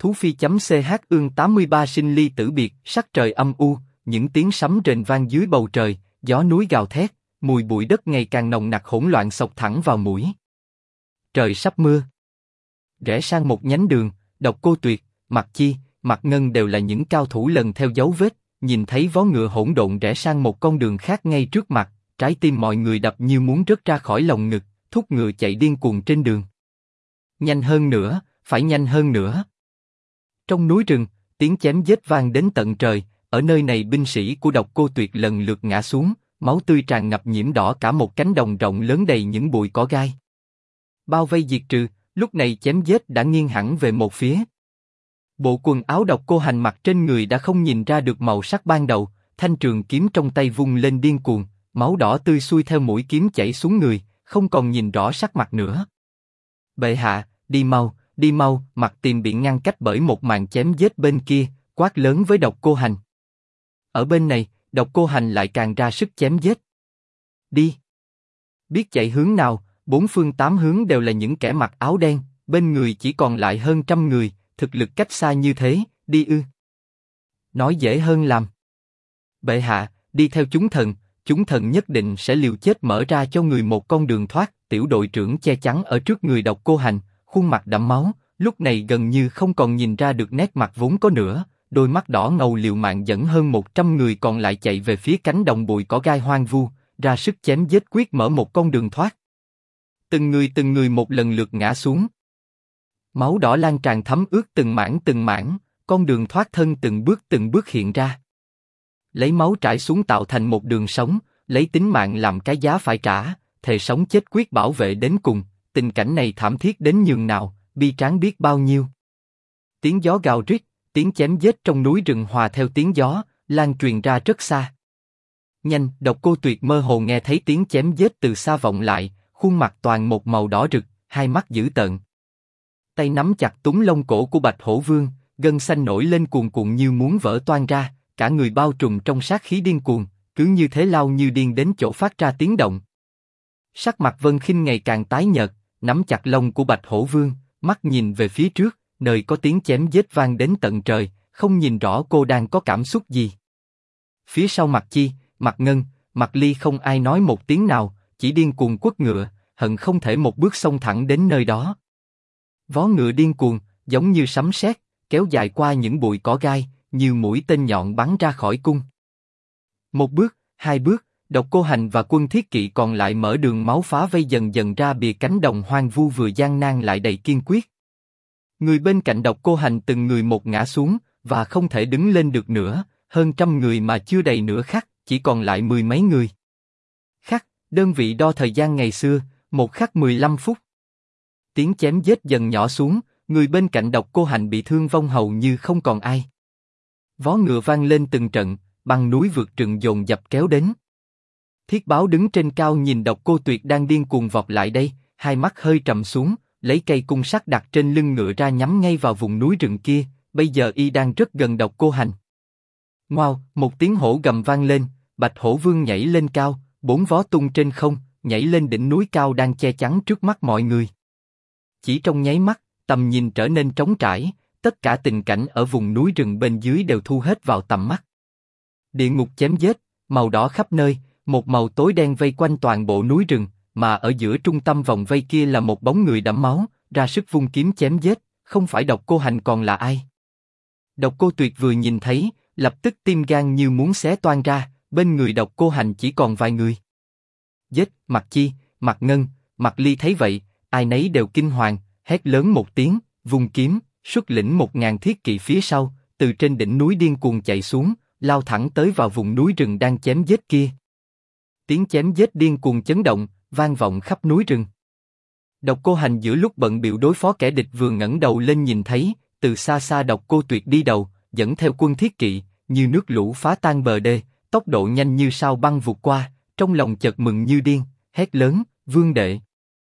Thú phi.ch ương 83 sinh ly tử biệt, sắc trời âm u, những tiếng sấm rền vang dưới bầu trời, gió núi gào thét, mùi bụi đất ngày càng nồng nặc hỗn loạn xộc thẳng vào mũi. Trời sắp mưa. Rẽ sang một nhánh đường, Độc Cô Tuyệt, Mạc Chi, Mạc Ngân đều là những cao thủ lần theo dấu vết, nhìn thấy vó ngựa hỗn độn rẽ sang một con đường khác ngay trước mặt, trái tim mọi người đập như muốn rớt ra khỏi lồng ngực, thúc ngựa chạy điên cuồng trên đường. Nhanh hơn nữa, phải nhanh hơn nữa. Trong núi rừng, tiếng chém giết vang đến tận trời, ở nơi này binh sĩ của Độc Cô Tuyệt lần lượt ngã xuống, máu tươi tràn ngập nhiễm đỏ cả một cánh đồng rộng lớn đầy những bụi cỏ gai. Bao vây diệt trừ, lúc này chém giết đã nghiêng hẳn về một phía. Bộ quần áo Độc Cô Hành mặc trên người đã không nhìn ra được màu sắc ban đầu, thanh trường kiếm trong tay vung lên điên cuồng, máu đỏ tươi xuôi theo mũi kiếm chảy xuống người, không còn nhìn rõ sắc mặt nữa. Bệ hạ, đi mau, Mặt Tiềm bị ngăn cách bởi một màn chém giết bên kia, quát lớn với Độc Cô Hành. Ở bên này, Độc Cô Hành lại càng ra sức chém giết. Đi. Biết chạy hướng nào, bốn phương tám hướng đều là những kẻ mặc áo đen, bên người chỉ còn lại hơn 100 người, thực lực cách xa như thế, đi ư? Nói dễ hơn làm. Bệ hạ, đi theo chúng thần nhất định sẽ liều chết mở ra cho người một con đường thoát. Tiểu đội trưởng che chắn ở trước người Độc Cô Hành, khuôn mặt đẫm máu, lúc này gần như không còn nhìn ra được nét mặt vốn có nữa, đôi mắt đỏ ngầu liều mạng dẫn hơn 100 người còn lại chạy về phía cánh đồng bụi cỏ gai hoang vu, ra sức chém giết quyết mở một con đường thoát. Từng người một lần lượt ngã xuống. Máu đỏ lan tràn thấm ướt từng mảng, con đường thoát thân từng bước hiện ra. Lấy máu trải xuống tạo thành một đường sống, lấy tính mạng làm cái giá phải trả, thề sống chết quyết bảo vệ đến cùng. Tình cảnh này thảm thiết đến nhường nào, bi tráng biết bao nhiêu. Tiếng gió gào rít, tiếng chém giết trong núi rừng hòa theo tiếng gió, lan truyền ra rất xa. Nhanh, Độc Cô Tuyệt mơ hồ nghe thấy tiếng chém giết từ xa vọng lại, khuôn mặt toàn một màu đỏ rực, hai mắt dữ tợn. Tay nắm chặt túm lông cổ của Bạch Hổ Vương, gân xanh nổi lên cuồn cuộn như muốn vỡ toang ra, cả người bao trùm trong sát khí điên cuồng, cứ như thế lao như điên đến chỗ phát ra tiếng động. Sắc mặt Vân Khinh ngày càng tái nhợt, nắm chặt lông của Bạch Hổ Vương, mắt nhìn về phía trước, nơi có tiếng chém giết vang đến tận trời, không nhìn rõ cô đang có cảm xúc gì. Phía sau Mạc Chi, Mạc Ngân, Mạc Ly không ai nói một tiếng nào, chỉ điên cuồng quất ngựa, hận không thể một bước xông thẳng đến nơi đó. Vó ngựa điên cuồng, giống như sấm sét, kéo dài qua những bụi cỏ gai, như mũi tên nhọn bắn ra khỏi cung. Một bước, hai bước, Độc Cô Hành và quân thiết kỵ còn lại mở đường máu phá vây dần dần ra bìa cánh đồng hoang vu vừa gian nan lại đầy kiên quyết. Người bên cạnh Độc Cô Hành từng người một ngã xuống và không thể đứng lên được nữa, hơn 100 người mà chưa đầy nửa khắc, chỉ còn lại 10 mấy người. Khắc, đơn vị đo thời gian ngày xưa, 1 khắc 15 phút. Tiếng chém giết dần nhỏ xuống, người bên cạnh Độc Cô Hành bị thương vong hầu như không còn ai. Vó ngựa vang lên từng trận, băng núi vượt rừng dồn dập kéo đến. Thiết Báo đứng trên cao nhìn Độc Cô Tuyệt đang điên cuồng vọt lại đây, hai mắt hơi trầm xuống, lấy cây cung sắt đặt trên lưng ngựa ra nhắm ngay vào vùng núi rừng kia. Bây giờ y đang rất gần Độc Cô Hành. Ngoao, một tiếng hổ gầm vang lên, Bạch Hổ Vương nhảy lên cao, 4 vó tung trên không, nhảy lên đỉnh núi cao đang che chắn trước mắt mọi người. Chỉ trong nháy mắt, tầm nhìn trở nên trống trải, tất cả tình cảnh ở vùng núi rừng bên dưới đều thu hết vào tầm mắt. Địa ngục chém giết, màu đỏ khắp nơi, một màu tối đen vây quanh toàn bộ núi rừng, mà ở giữa trung tâm vòng vây kia là một bóng người đẫm máu, ra sức vung kiếm chém giết, không phải Độc Cô Hành còn là ai? Độc Cô Tuyệt vừa nhìn thấy, lập tức tim gan như muốn xé toang ra, bên người Độc Cô Hành chỉ còn vài người. Giết, Mạc Chi, Mạc Ngân, Mạc Ly thấy vậy, ai nấy đều kinh hoàng, hét lớn một tiếng, vung kiếm, xuất lĩnh 1000 thiết kỵ phía sau, từ trên đỉnh núi điên cuồng chạy xuống, lao thẳng tới vào vùng núi rừng đang chém giết kia. Tiếng chém giết điên cuồng chấn động, vang vọng khắp núi rừng. Độc Cô Hành giữa lúc bận bịu đối phó kẻ địch vừa ngẩng đầu lên nhìn thấy, từ xa xa Độc Cô Tuyệt đi đầu, dẫn theo quân thiết kỵ, như nước lũ phá tan bờ đê, tốc độ nhanh như sao băng vụt qua, trong lòng chợt mừng như điên, hét lớn, Vương đệ.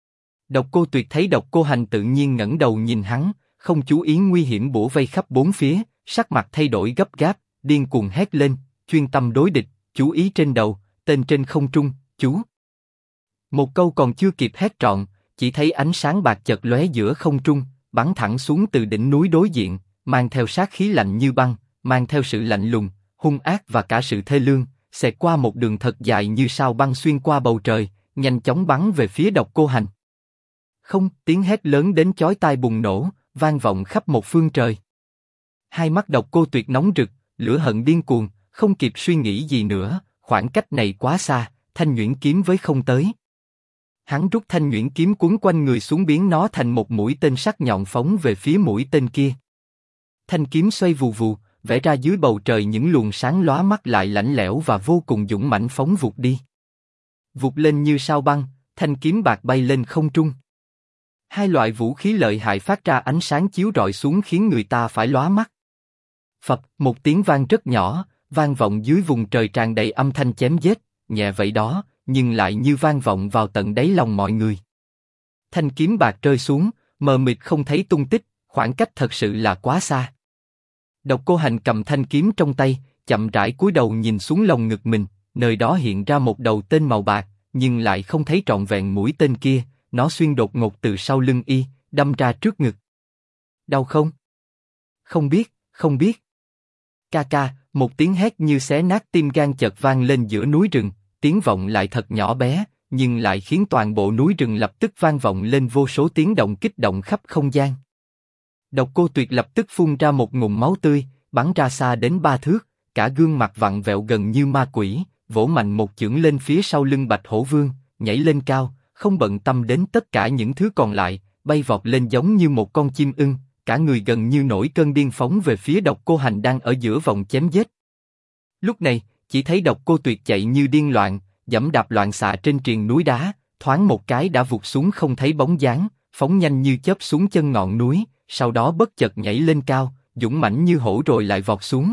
Độc Cô Tuyệt thấy Độc Cô Hành tự nhiên ngẩng đầu nhìn hắn, không chú ý nguy hiểm bủa vây khắp bốn phía, sắc mặt thay đổi gấp gáp, điên cuồng hét lên, chuyên tâm đối địch, chú ý trên đầu, tên trên không trung, chú. Một câu còn chưa kịp hét trọn, chỉ thấy ánh sáng bạc chợt lóe giữa không trung, bắn thẳng xuống từ đỉnh núi đối diện, mang theo sát khí lạnh như băng, mang theo sự lạnh lùng, hung ác và cả sự thê lương, xẹt qua một đường thật dài như sao băng xuyên qua bầu trời, nhanh chóng bắn về phía Độc Cô Hành. Không, tiếng hét lớn đến chói tai bùng nổ, vang vọng khắp một phương trời. Hai mắt Độc Cô Tuyệt nóng rực, lửa hận điên cuồng, không kịp suy nghĩ gì nữa, khoảng cách này quá xa, thanh nhuyễn kiếm với không tới. Hắn rút thanh nhuyễn kiếm quấn quanh người xuống biến nó thành một mũi tên sắc nhọn phóng về phía mũi tên kia. Thanh kiếm xoay vù vù, vẽ ra dưới bầu trời những luồng sáng lóa mắt lại lạnh lẽo và vô cùng dũng mãnh phóng vụt đi. Vụt lên như sao băng, thanh kiếm bạc bay lên không trung. Hai loại vũ khí lợi hại phát ra ánh sáng chiếu rọi xuống khiến người ta phải lóa mắt. Phập, một tiếng vang rất nhỏ, vang vọng dưới vùng trời tràn đầy âm thanh chém giết, nhẹ vậy đó, nhưng lại như vang vọng vào tận đáy lòng mọi người. Thanh kiếm bạc rơi xuống, mờ mịt không thấy tung tích, khoảng cách thật sự là quá xa. Độc Cô Hành cầm thanh kiếm trong tay, chậm rãi cúi đầu nhìn xuống lồng ngực mình, nơi đó hiện ra một đầu tên màu bạc, nhưng lại không thấy trọn vẹn mũi tên kia, nó xuyên đột ngột từ sau lưng y, đâm ra trước ngực. Đau không? Không biết, không biết. Ca ca, một tiếng hét như xé nát tim gan chợt vang lên giữa núi rừng, tiếng vọng lại thật nhỏ bé, nhưng lại khiến toàn bộ núi rừng lập tức vang vọng lên vô số tiếng động kích động khắp không gian. Độc Cô Tuyệt lập tức phun ra một ngụm máu tươi, bắn ra xa đến 3 thước, cả gương mặt vặn vẹo gần như ma quỷ, vỗ mạnh một chưởng lên phía sau lưng Bạch Hổ Vương, nhảy lên cao, không bận tâm đến tất cả những thứ còn lại, bay vọt lên giống như một con chim ưng, cả người gần như nổi cơn điên phóng về phía Độc Cô Hành đang ở giữa vòng chém giết. Lúc này, chỉ thấy Độc Cô Tuyệt chạy như điên loạn, giẫm đạp loạn xạ trên triền núi đá, thoáng một cái đã vụt xuống không thấy bóng dáng, phóng nhanh như chớp xuống chân ngọn núi, sau đó bất chợt nhảy lên cao, dũng mãnh như hổ rồi lại vọt xuống.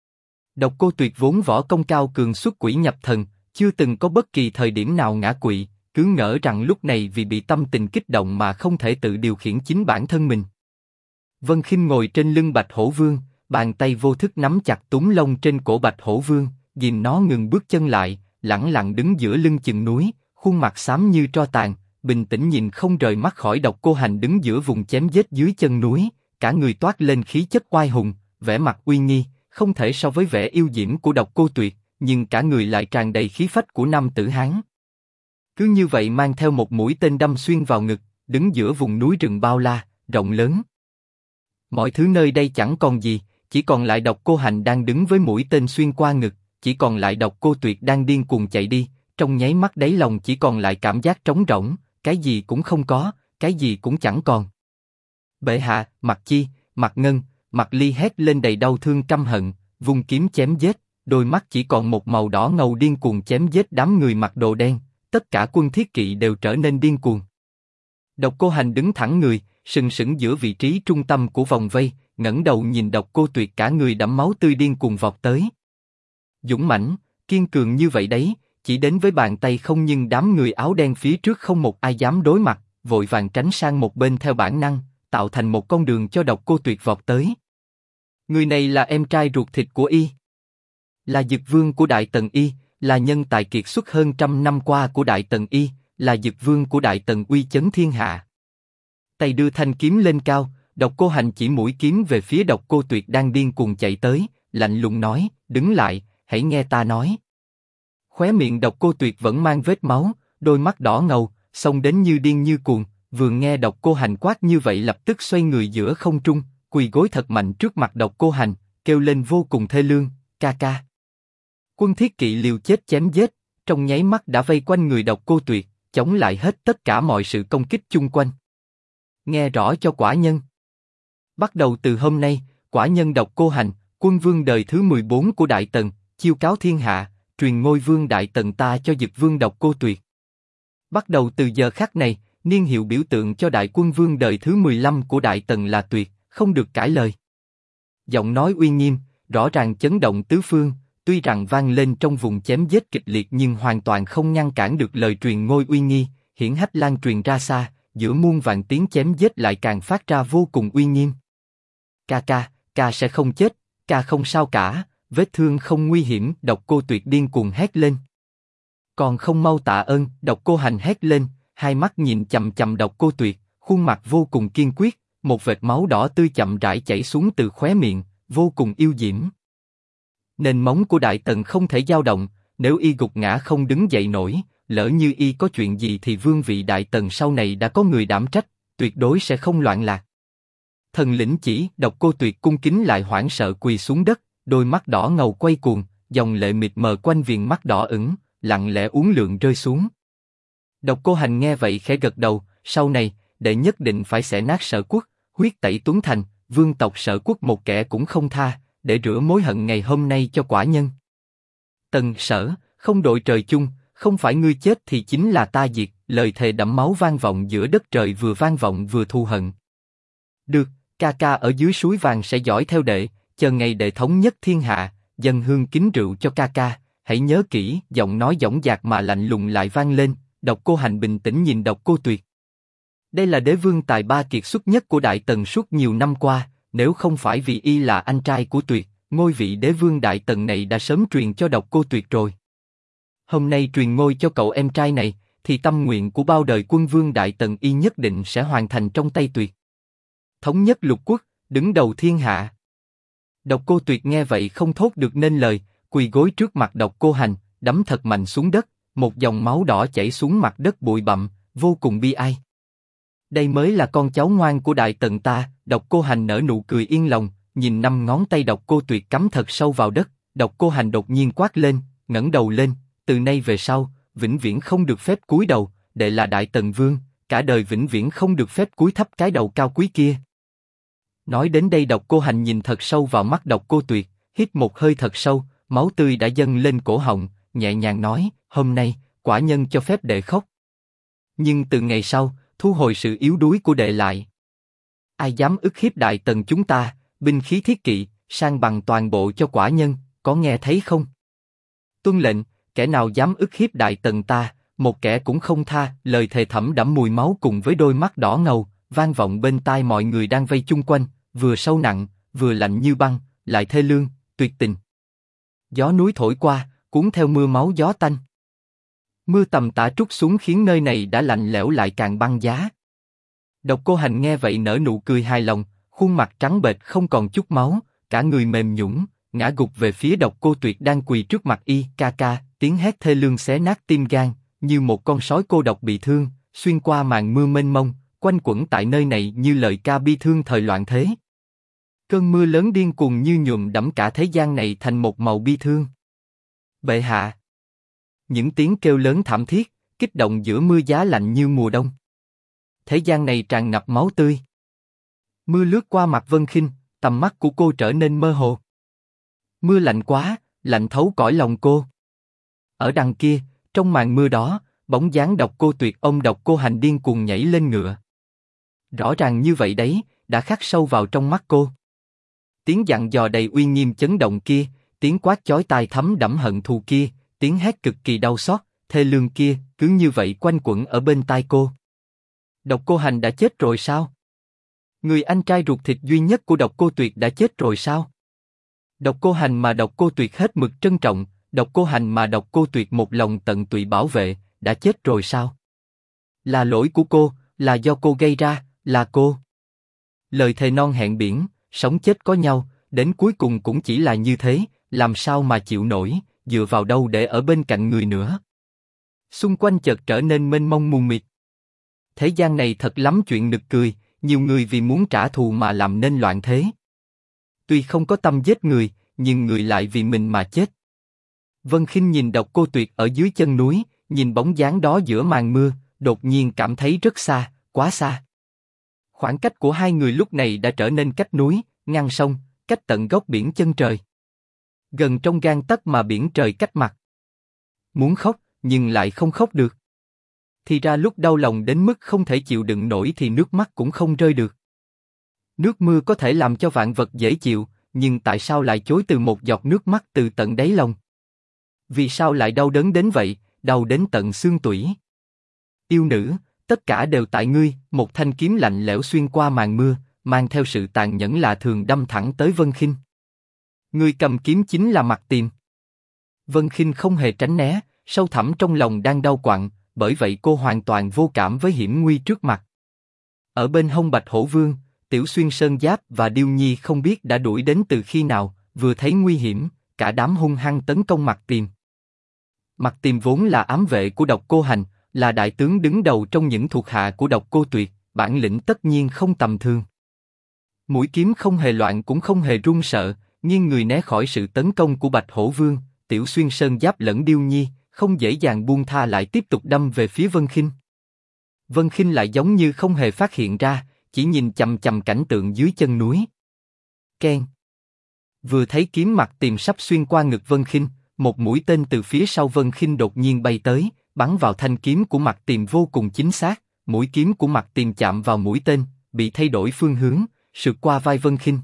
Độc Cô Tuyệt vốn võ công cao cường xuất quỷ nhập thần, chưa từng có bất kỳ thời điểm nào ngã quỵ, cứ ngỡ rằng lúc này vì bị tâm tình kích động mà không thể tự điều khiển chính bản thân mình. Vân Khinh ngồi trên lưng Bạch Hổ Vương, bàn tay vô thức nắm chặt túm lông trên cổ Bạch Hổ Vương, ghìm nó ngừng bước chân lại, lẳng lặng đứng giữa lưng chừng núi, khuôn mặt xám như tro tàn, bình tĩnh nhìn không rời mắt khỏi Độc Cô Hành đứng giữa vùng chém giết dưới chân núi, cả người toát lên khí chất oai hùng, vẻ mặt uy nghi, không thể so với vẻ yêu diễm của Độc Cô Tuyệt, nhưng cả người lại tràn đầy khí phách của nam tử Hán. Cứ như vậy mang theo một mũi tên đâm xuyên vào ngực, đứng giữa vùng núi rừng bao la, rộng lớn. Mọi thứ nơi đây chẳng còn gì, chỉ còn lại Độc Cô Hành đang đứng với mũi tên xuyên qua ngực, chỉ còn lại Độc Cô Tuyệt đang điên cuồng chạy đi, trong nháy mắt đáy lòng chỉ còn lại cảm giác trống rỗng, cái gì cũng không có, cái gì cũng chẳng còn. Bệ hạ, Mặc Chi, Mặc Ngân, Mặc Ly hét lên đầy đau thương căm hận, vung kiếm chém giết, đôi mắt chỉ còn một màu đỏ ngầu điên cuồng chém giết đám người mặc đồ đen, tất cả quân thiết kỵ đều trở nên điên cuồng. Độc Cô Hành đứng thẳng người, sừng sững giữa vị trí trung tâm của vòng vây, ngẩng đầu nhìn Độc Cô Tuyệt cả người đẫm máu tươi điên cuồng vọt tới. Dũng mãnh, kiên cường như vậy đấy, chỉ đến với bàn tay không nhưng đám người áo đen phía trước không một ai dám đối mặt, vội vàng tránh sang một bên theo bản năng, tạo thành một con đường cho Độc Cô Tuyệt vọt tới. Người này là em trai ruột thịt của y, là Dực Vương của Đại Tần y, là nhân tài kiệt xuất hơn 100 năm qua của Đại Tần y, là Dực Vương của Đại Tần uy chấn thiên hạ. Tay đưa thanh kiếm lên cao, Độc Cô Hành chỉ mũi kiếm về phía Độc Cô Tuyệt đang điên cuồng chạy tới, lạnh lùng nói, đứng lại, hãy nghe ta nói. Khóe miệng Độc Cô Tuyệt vẫn mang vết máu, đôi mắt đỏ ngầu, xông đến như điên như cuồng, vừa nghe Độc Cô Hành quát như vậy lập tức xoay người giữa không trung, quỳ gối thật mạnh trước mặt Độc Cô Hành, kêu lên vô cùng thê lương, ca ca. Quân thiết kỵ liều chết chém giết, trong nháy mắt đã vây quanh người Độc Cô Tuyệt, chống lại hết tất cả mọi sự công kích chung quanh. Nghe rõ cho quả nhân. Bắt đầu từ hôm nay, quả nhân Độc Cô Hành, quân vương đời thứ 14 của Đại Tần, chiêu cáo thiên hạ, truyền ngôi vương Đại Tần ta cho Dực Vương Độc Cô Tuyệt. Bắt đầu từ giờ khắc này, niên hiệu biểu tượng cho Đại Quân Vương đời thứ 15 của Đại Tần là Tuyệt, không được cãi lời. Giọng nói uy nghiêm, rõ ràng chấn động tứ phương, tuy rằng vang lên trong vùng chém giết kịch liệt nhưng hoàn toàn không ngăn cản được lời truyền ngôi uy nghi, hiển hách lan truyền ra xa, giữa muôn vạn tiếng chém giết lại càng phát ra vô cùng uy nghiêm. Ca sẽ không chết, ca không sao cả, vết thương không nguy hiểm, Độc Cô Tuyệt điên cuồng hét lên. Còn không mau tạ ơn, Độc Cô Hành hét lên, hai mắt nhìn chằm chằm Độc Cô Tuyệt, khuôn mặt vô cùng kiên quyết, một vệt máu đỏ tươi chậm rãi chảy xuống từ khóe miệng, vô cùng yêu diễm. Nền móng của Đại Tần không thể dao động, nếu y gục ngã không đứng dậy nổi, lỡ như y có chuyện gì thì vương vị Đại Tần sau này đã có người đảm trách, tuyệt đối sẽ không loạn lạc. Thần lĩnh chỉ, Độc Cô Tuyệt cung kính lại hoảng sợ quỳ xuống đất, đôi mắt đỏ ngầu quay cuồng, dòng lệ mịt mờ quanh viền mắt đỏ ửng, lặng lẽ uốn lượn rơi xuống. Độc Cô Hành nghe vậy khẽ gật đầu, sau này, đệ nhất định phải xẻ nát Sở Quốc, huyết tẩy Tuấn Thành, vương tộc Sở Quốc một kẻ cũng không tha, để rửa mối hận ngày hôm nay cho quả nhân. Tần Sở, không đội trời chung, không phải ngươi chết thì chính là ta diệt, lời thề đẫm máu vang vọng giữa đất trời, vừa vang vọng vừa thù hận. Được, ca ca ở dưới suối vàng sẽ dõi theo đệ, chờ ngày đệ thống nhất thiên hạ, dâng hương kính rượu cho ca ca, hãy nhớ kỹ. Giọng nói dõng dạc mà lạnh lùng lại vang lên. Độc Cô Hành bình tĩnh nhìn Độc Cô Tuyệt. Đây là đế vương tài ba kiệt xuất nhất của Đại Tần suốt nhiều năm qua, nếu không phải vì y là anh trai của Tuyệt, ngôi vị đế vương Đại Tần này đã sớm truyền cho Độc Cô Tuyệt rồi. Hôm nay truyền ngôi cho cậu em trai này, thì tâm nguyện của bao đời quân vương Đại Tần y nhất định sẽ hoàn thành trong tay Tuyệt. Thống nhất lục quốc, đứng đầu thiên hạ. Độc Cô Tuyệt nghe vậy không thốt được nên lời, quỳ gối trước mặt Độc Cô Hành, đấm thật mạnh xuống đất, một dòng máu đỏ chảy xuống mặt đất bụi bặm, vô cùng bi ai. Đây mới là con cháu ngoan của Đại Tần ta. Độc Cô Hành nở nụ cười yên lòng, nhìn 5 ngón tay Độc Cô Tuyệt cắm thật sâu vào đất. Độc Cô Hành đột nhiên quát lên, ngẩng đầu lên, từ nay về sau, vĩnh viễn không được phép cúi đầu, đệ là Đại Tần vương, cả đời vĩnh viễn không được phép cúi thấp cái đầu cao quý kia. Nói đến đây Độc Cô Hành nhìn thật sâu vào mắt Độc Cô Tuyệt, hít một hơi thật sâu, máu tươi đã dâng lên cổ họng, nhẹ nhàng nói, hôm nay, quả nhân cho phép đệ khóc. Nhưng từ ngày sau, thu hồi sự yếu đuối của đệ lại. Ai dám ức hiếp Đại Tần chúng ta, binh khí thiết kỵ, sang bằng toàn bộ cho quả nhân, có nghe thấy không? Tuân lệnh, kẻ nào dám ức hiếp Đại Tần ta, một kẻ cũng không tha. Lời thề thẫm đẫm mùi máu cùng với đôi mắt đỏ ngầu, vang vọng bên tai mọi người đang vây chung quanh, vừa sâu nặng, vừa lạnh như băng, lại thê lương, tuyệt tình. Gió núi thổi qua, cuốn theo mưa máu gió tanh. Mưa tầm tã trút xuống khiến nơi này đã lạnh lẽo lại càng băng giá. Độc Cô Hành nghe vậy nở nụ cười hài lòng, khuôn mặt trắng bệch không còn chút máu, cả người mềm nhũn, ngã gục về phía Độc Cô Tuyệt đang quỳ trước mặt y. Ca ca, tiếng hét thê lương xé nát tim gan, như một con sói cô độc bị thương, xuyên qua màn mưa mênh mông, quanh quẩn tại nơi này như lời ca bi thương thời loạn thế. Cơn mưa lớn điên cuồng như nhuộm đẫm cả thế gian này thành một màu bi thương. Bệ hạ. Những tiếng kêu lớn thảm thiết, kích động giữa mưa giá lạnh như mùa đông. Thế gian này tràn ngập máu tươi. Mưa lướt qua mặt Vân Khinh, tầm mắt của cô trở nên mơ hồ. Mưa lạnh quá, lạnh thấu cõi lòng cô. Ở đằng kia, trong màn mưa đó, bóng dáng Độc Cô Tuyệt ôm Độc Cô Hành điên cuồng nhảy lên ngựa. Rõ ràng như vậy đấy, đã khắc sâu vào trong mắt cô. Tiếng dặn dò đầy uy nghiêm chấn động kia, tiếng quát chói tai thấm đẫm hận thù kia, tiếng hét cực kỳ đau xót, thê lương kia, cứ như vậy quanh quẩn ở bên tai cô. Độc Cô Hành đã chết rồi sao? Người anh trai ruột thịt duy nhất của Độc Cô Tuyệt đã chết rồi sao? Độc Cô Hành mà Độc Cô Tuyệt hết mực trân trọng, Độc Cô Hành mà Độc Cô Tuyệt một lòng tận tụy bảo vệ, đã chết rồi sao? Là lỗi của cô, là do cô gây ra, là cô. Lời thề non hẹn biển, sống chết có nhau, đến cuối cùng cũng chỉ là như thế, làm sao mà chịu nổi, dựa vào đâu để ở bên cạnh người nữa. Xung quanh chợt trở nên mênh mông mù mịt. Thế gian này thật lắm chuyện nực cười, nhiều người vì muốn trả thù mà làm nên loạn thế. Tuy không có tâm giết người, nhưng người lại vì mình mà chết. Vân Khinh nhìn Độc Cô Tuyệt ở dưới chân núi, nhìn bóng dáng đó giữa màn mưa, đột nhiên cảm thấy rất xa, quá xa. Khoảng cách của hai người lúc này đã trở nên cách núi, ngăn sông, cách tận gốc biển chân trời. Gần trong gang tấc mà biển trời cách mặt. Muốn khóc, nhưng lại không khóc được. Thì ra lúc đau lòng đến mức không thể chịu đựng nổi thì nước mắt cũng không rơi được. Nước mưa có thể làm cho vạn vật dễ chịu, nhưng tại sao lại chối từ một giọt nước mắt từ tận đáy lòng? Vì sao lại đau đớn đến vậy, đau đến tận xương tủy? Yêu nữ, tất cả đều tại ngươi. Một thanh kiếm lạnh lẽo xuyên qua màn mưa, mang theo sự tàn nhẫn lạ thường đâm thẳng tới Vân Khinh. Người cầm kiếm chính là Mặc Tiềm. Vân Khinh không hề tránh né, sâu thẳm trong lòng đang đau quặn, bởi vậy cô hoàn toàn vô cảm với hiểm nguy trước mặt. Ở bên hông Bạch Hổ Vương, Tiểu Xuyên Sơn Giáp và Điêu Nhi không biết đã đuổi đến từ khi nào, vừa thấy nguy hiểm, cả đám hung hăng tấn công Mặc Tiềm. Mặc Tiềm vốn là ám vệ của Độc Cô Hành, là đại tướng đứng đầu trong những thuộc hạ của Độc Cô Tuyệt, bản lĩnh tất nhiên không tầm thường. Mũi kiếm không hề loạn cũng không hề run sợ, nghiêng người né khỏi sự tấn công của Bạch Hổ Vương, Tiểu Xuyên Sơn Giáp lẫn Điêu Nhi, không dễ dàng buông tha lại tiếp tục đâm về phía Vân Khinh. Vân Khinh lại giống như không hề phát hiện ra, chỉ nhìn chằm chằm cảnh tượng dưới chân núi. Keng. Vừa thấy kiếm Mặc Tiềm sắp xuyên qua ngực Vân Khinh, một mũi tên từ phía sau Vân Khinh đột nhiên bay tới, bắn vào thanh kiếm của Mặc Tiềm vô cùng chính xác. Mũi kiếm của Mặc Tiềm chạm vào mũi tên, bị thay đổi phương hướng, sượt qua vai Vân Khinh.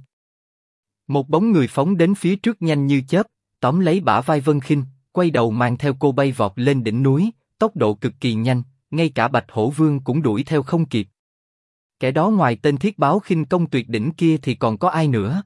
Một bóng người phóng đến phía trước nhanh như chớp, tóm lấy bả vai Vân Khinh, quay đầu mang theo cô bay vọt lên đỉnh núi, tốc độ cực kỳ nhanh, ngay cả Bạch Hổ Vương cũng đuổi theo không kịp. Kẻ đó ngoài tên Thiết Báo khinh công tuyệt đỉnh kia thì còn có ai nữa?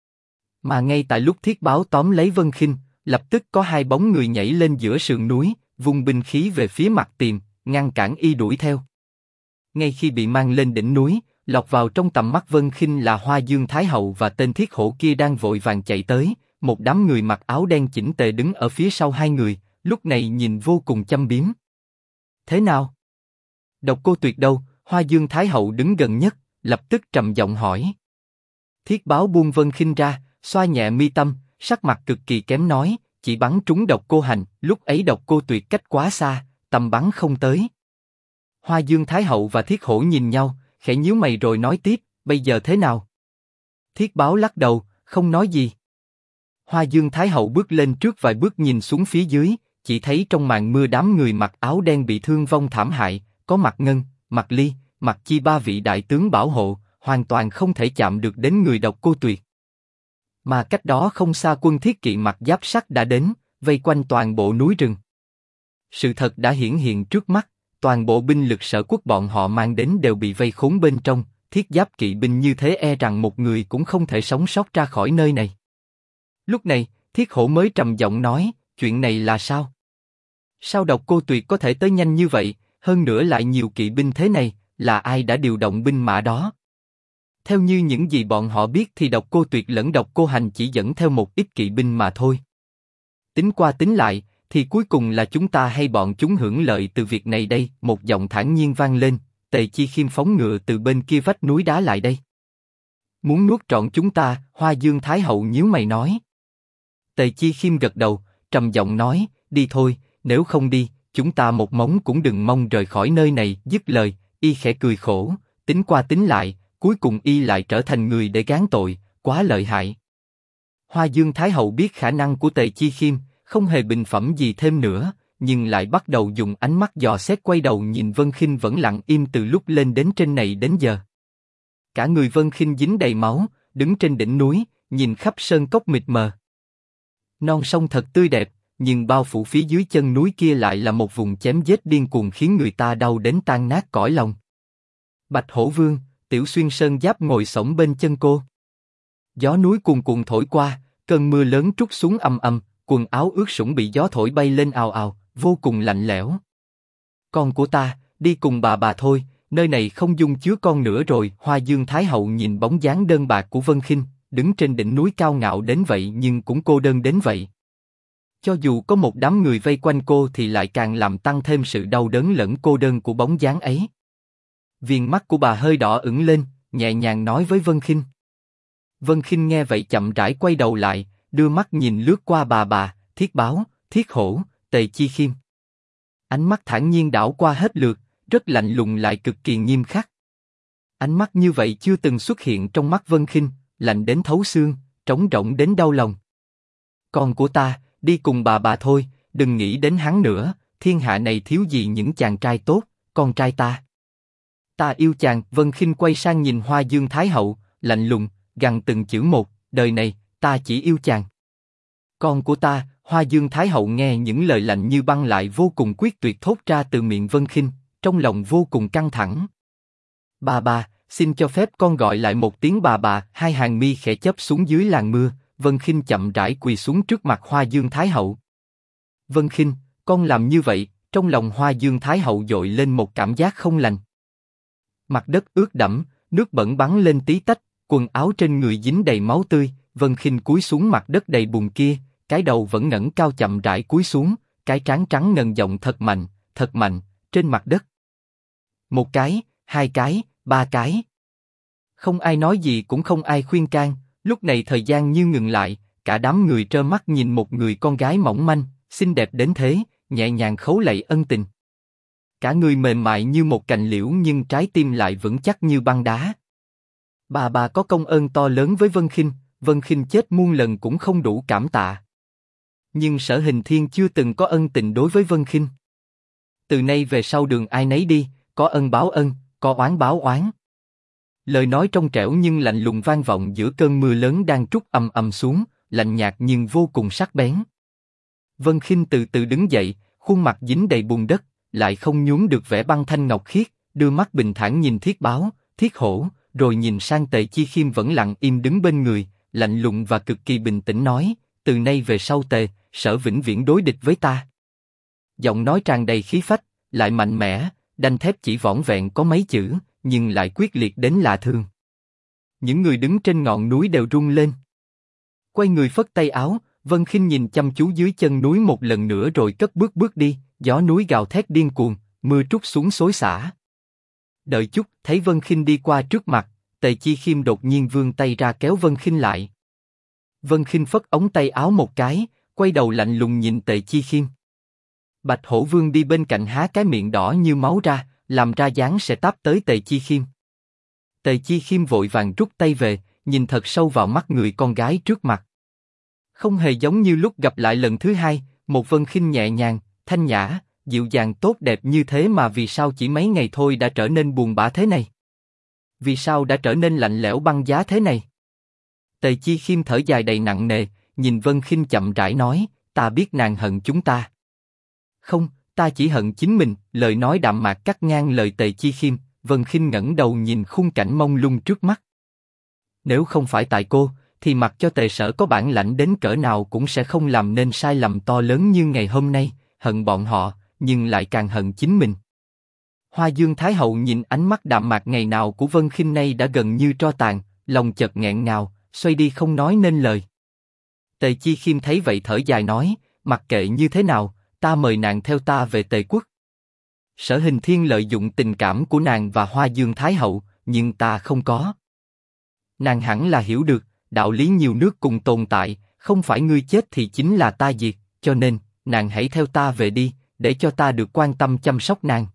Mà ngay tại lúc Thiết Báo tóm lấy Vân Khinh, lập tức có hai bóng người nhảy lên giữa sườn núi, vung binh khí về phía Mặc Tiềm, ngăn cản y đuổi theo. Ngay khi bị mang lên đỉnh núi, lọt vào trong tầm mắt Vân Khinh là Hoa Dương Thái Hậu và tên Thiết Hổ kia đang vội vàng chạy tới, một đám người mặc áo đen chỉnh tề đứng ở phía sau hai người, lúc này nhìn vô cùng châm biếm. Thế nào? Độc Cô Tuyệt đâu? Hoa Dương Thái Hậu đứng gần nhất, lập tức trầm giọng hỏi. Thiết Báo buông Vân Khinh ra, xoa nhẹ mi tâm, sắc mặt cực kỳ kém nói, chỉ bắn trúng Độc Cô Hành, lúc ấy Độc Cô Tuyệt cách quá xa, tầm bắn không tới. Hoa Dương Thái Hậu và Thiết Hổ nhìn nhau, khẽ nhíu mày rồi nói tiếp, bây giờ thế nào? Thiết Báo lắc đầu, không nói gì. Hoa Dương Thái Hậu bước lên trước vài bước nhìn xuống phía dưới, chỉ thấy trong màn mưa đám người mặc áo đen bị thương vong thảm hại, có Mặc Ngân, Mặc Ly, Mặc Chi ba vị đại tướng bảo hộ, hoàn toàn không thể chạm được đến người Độc Cô Tuyệt. Mà cách đó không xa quân thiết kỵ mặc giáp sắt đã đến, vây quanh toàn bộ núi rừng. Sự thật đã hiển hiện trước mắt, toàn bộ binh lực Sở Quốc bọn họ mang đến đều bị vây khốn bên trong, thiết giáp kỵ binh như thế e rằng một người cũng không thể sống sót ra khỏi nơi này. Lúc này, Thiết Hổ mới trầm giọng nói, chuyện này là sao? Sao Độc Cô Tuyệt có thể tới nhanh như vậy, hơn nữa lại nhiều kỵ binh thế này, là ai đã điều động binh mã đó? Theo như những gì bọn họ biết thì Độc Cô Tuyệt lẫn Độc Cô Hành chỉ dẫn theo một ít kỵ binh mà thôi. Tính qua tính lại, thì cuối cùng là chúng ta hay bọn chúng hưởng lợi từ việc này đây? Một giọng thản nhiên vang lên, Tề Chi Khiêm phóng ngựa từ bên kia vách núi đá lại đây. Muốn nuốt trọn chúng ta? Hoa Dương Thái Hậu nhíu mày nói. Tề Chi Khiêm gật đầu, trầm giọng nói, đi thôi, nếu không đi, chúng ta một móng cũng đừng mong rời khỏi nơi này. Dứt lời, y khẽ cười khổ, tính qua tính lại, cuối cùng y lại trở thành người để gán tội, quá lợi hại. Hoa Dương Thái Hậu biết khả năng của Tề Chi Khiêm, không hề bình phẩm gì thêm nữa, nhưng lại bắt đầu dùng ánh mắt dò xét quay đầu nhìn Vân Khinh vẫn lặng im từ lúc lên đến trên này đến giờ. Cả người Vân Khinh dính đầy máu, đứng trên đỉnh núi, nhìn khắp sơn cốc mịt mờ. Non sông thật tươi đẹp, nhưng bao phủ phía dưới chân núi kia lại là một vùng chém giết điên cuồng khiến người ta đau đến tan nát cõi lòng. Bạch Hổ Vương, Tiểu Xuyên Sơn Giáp ngồi xổm bên chân cô. Gió núi cuồn cuộn thổi qua, cơn mưa lớn trút xuống ầm ầm, quần áo ướt sũng bị gió thổi bay lên ào ào, vô cùng lạnh lẽo. Con của ta, đi cùng bà thôi, nơi này không dung chứa con nữa rồi. Hoa Dương Thái Hậu nhìn bóng dáng đơn bạc của Vân Khinh, đứng trên đỉnh núi cao ngạo đến vậy nhưng cũng cô đơn đến vậy. Cho dù có một đám người vây quanh cô thì lại càng làm tăng thêm sự đau đớn lẫn cô đơn của bóng dáng ấy. Viền mắt của bà hơi đỏ ửng lên, nhẹ nhàng nói với Vân Khinh. Vân Khinh nghe vậy chậm rãi quay đầu lại, đưa mắt nhìn lướt qua bà, Thiết Báo, Thiết Hổ, Tề Chi Khiêm. Ánh mắt thản nhiên đảo qua hết lượt, rất lạnh lùng lại cực kỳ nghiêm khắc. Ánh mắt như vậy chưa từng xuất hiện trong mắt Vân Khinh, lạnh đến thấu xương, trống rỗng đến đau lòng. Con của ta, đi cùng bà thôi, đừng nghĩ đến hắn nữa, thiên hạ này thiếu gì những chàng trai tốt, con trai ta. Ta yêu chàng. Vân Khinh quay sang nhìn Hoa Dương Thái Hậu, lạnh lùng, gằn từng chữ một, đời này, ta chỉ yêu chàng. Con của ta. Hoa Dương Thái Hậu nghe những lời lạnh như băng lại vô cùng quyết tuyệt thốt ra từ miệng Vân Khinh, trong lòng vô cùng căng thẳng. Bà, xin cho phép con gọi lại một tiếng bà. Hai hàng mi khẽ chớp xuống dưới làn mưa, Vân Khinh chậm rãi quỳ xuống trước mặt Hoa Dương Thái Hậu. Vân Khinh, con làm như vậy, trong lòng Hoa Dương Thái Hậu dội lên một cảm giác không lành. Mặt đất ướt đẫm, nước bẩn bắn lên tí tách, quần áo trên người dính đầy máu tươi. Vân Khinh cúi xuống mặt đất đầy bùn kia, cái đầu vẫn ngẩng cao chậm rãi cúi xuống, cái trán trắng ngần giọng thật mạnh, trên mặt đất. Một cái, hai cái, ba cái. Không ai nói gì cũng không ai khuyên can, lúc này thời gian như ngừng lại, cả đám người trơ mắt nhìn một người con gái mỏng manh, xinh đẹp đến thế, nhẹ nhàng khấu lạy ân tình. Cả người mềm mại như một cành liễu nhưng trái tim lại vững chắc như băng đá. Bà có công ơn to lớn với Vân Khinh chết muôn lần cũng không đủ cảm tạ. Nhưng Sở Hình Thiên chưa từng có ân tình đối với Vân Khinh. Từ nay về sau đường ai nấy đi, có ân báo ân, có oán báo oán. Lời nói trong trẻo nhưng lạnh lùng vang vọng giữa cơn mưa lớn đang trút ầm ầm xuống, lạnh nhạt nhưng vô cùng sắc bén. Vân Khinh từ từ đứng dậy, khuôn mặt dính đầy bùn đất, lại không nhuốm được vẻ băng thanh ngọc khiết, đưa mắt bình thản nhìn Thiết Báo, Thiết Hổ, rồi nhìn sang Tề Chi Khiêm vẫn lặng im đứng bên người, lạnh lùng và cực kỳ bình tĩnh nói: từ nay về sau Tề, Sở vĩnh viễn đối địch với ta. Giọng nói tràn đầy khí phách, lại mạnh mẽ, đanh thép chỉ vỏn vẹn có mấy chữ, nhưng lại quyết liệt đến lạ thường. Những người đứng trên ngọn núi đều run lên. Quay người phất tay áo, Vân Khinh nhìn chăm chú dưới chân núi một lần nữa rồi cất bước đi. Gió núi gào thét điên cuồng, mưa trút xuống xối xả. Đợi chút, thấy Vân Khinh đi qua trước mặt, Tề Chi Khiêm đột nhiên vươn tay ra kéo Vân Khinh lại. Vân Khinh phất ống tay áo một cái, quay đầu lạnh lùng nhìn Tề Chi Khiêm. Bạch Hổ Vương đi bên cạnh há cái miệng đỏ như máu ra, làm ra dáng sẽ táp tới Tề Chi Khiêm. Tề Chi Khiêm vội vàng rút tay về, nhìn thật sâu vào mắt người con gái trước mặt. Không hề giống như lúc gặp lại lần thứ hai, một Vân Khinh nhẹ nhàng, thanh nhã, dịu dàng tốt đẹp như thế mà vì sao chỉ mấy ngày thôi đã trở nên buồn bã thế này? Vì sao đã trở nên lạnh lẽo băng giá thế này? Tề Chi Khiêm thở dài đầy nặng nề, nhìn Vân Khinh chậm rãi nói: ta biết nàng hận chúng ta. Không, ta chỉ hận chính mình. Lời nói đạm mạc cắt ngang lời Tề Chi Khiêm. Vân Khinh ngẩng đầu nhìn khung cảnh mông lung trước mắt. Nếu không phải tại cô, thì mặc cho Tề Sở có bản lãnh đến cỡ nào cũng sẽ không làm nên sai lầm to lớn như ngày hôm nay. Hận bọn họ, nhưng lại càng hận chính mình. Hoa Dương Thái Hậu nhìn ánh mắt đạm mạc ngày nào của Vân Khinh nay đã gần như tro tàn, lòng chợt nghẹn ngào, xoay đi không nói nên lời. Tề Chi Khiêm thấy vậy thở dài nói: mặc kệ như thế nào, ta mời nàng theo ta về Tề quốc. Sở Hình Thiên lợi dụng tình cảm của nàng và Hoa Dương Thái Hậu, nhưng ta không có. Nàng hẳn là hiểu được, đạo lý nhiều nước cùng tồn tại, không phải ngươi chết thì chính là ta diệt, cho nên, nàng hãy theo ta về đi, để cho ta được quan tâm chăm sóc nàng.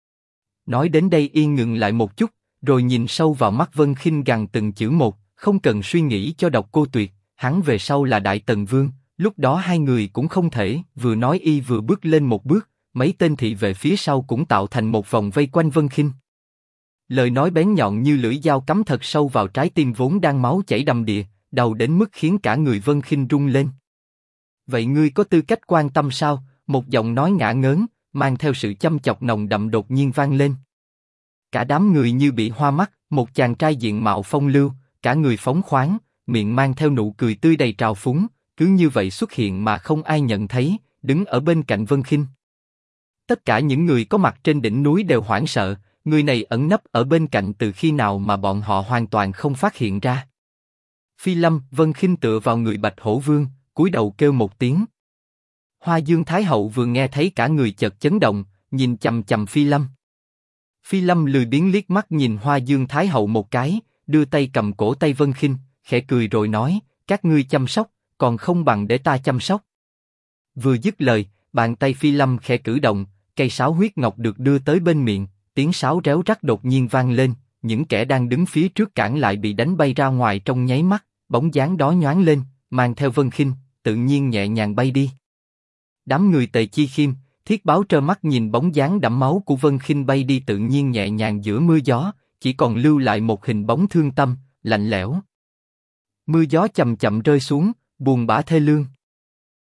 Nói đến đây yên ngừng lại một chút, rồi nhìn sâu vào mắt Vân Khinh gằn từng chữ một, không cần suy nghĩ cho độc cô Tuyệt, hắn về sau là Đại Tần Vương, lúc đó hai người cũng không thể. Vừa nói y vừa bước lên một bước, mấy tên thị vệ phía sau cũng tạo thành một vòng vây quanh Vân Khinh. Lời nói bén nhọn như lưỡi dao cắm thật sâu vào trái tim vốn đang máu chảy đầm đìa, đau đến mức khiến cả người Vân Khinh rung lên. Vậy ngươi có tư cách quan tâm sao? Một giọng nói ngả ngớn, mang theo sự chăm chọc nồng đậm đột nhiên vang lên. Cả đám người như bị hoa mắt, một chàng trai diện mạo phong lưu, cả người phóng khoáng, miệng mang theo nụ cười tươi đầy trào phúng, cứ như vậy xuất hiện mà không ai nhận thấy, đứng ở bên cạnh Vân Khinh. Tất cả những người có mặt trên đỉnh núi đều hoảng sợ, người này ẩn nấp ở bên cạnh từ khi nào mà bọn họ hoàn toàn không phát hiện ra. Phi Lâm. Vân Khinh tựa vào người Bạch Hổ Vương, cúi đầu kêu một tiếng. Hoa Dương Thái Hậu vừa nghe thấy cả người chợt chấn động, nhìn chằm chằm Phi Lâm. Phi Lâm lười biếng liếc mắt nhìn Hoa Dương Thái Hậu một cái, đưa tay cầm cổ tay Vân Khinh, khẽ cười rồi nói: các ngươi chăm sóc, còn không bằng để ta chăm sóc. Vừa dứt lời, bàn tay Phi Lâm khẽ cử động, cây sáo huyết ngọc được đưa tới bên miệng, tiếng sáo réo rắt đột nhiên vang lên, những kẻ đang đứng phía trước cản lại bị đánh bay ra ngoài trong nháy mắt, bóng dáng đó nhoáng lên, mang theo Vân Khinh, tự nhiên nhẹ nhàng bay đi. Đám người Tề Chi Khiêm, Thiết Báo trơ mắt nhìn bóng dáng đẫm máu của Vân Khinh bay đi tự nhiên nhẹ nhàng giữa mưa gió, chỉ còn lưu lại một hình bóng thương tâm, lạnh lẽo. Mưa gió chậm chậm rơi xuống, buồn bã thê lương.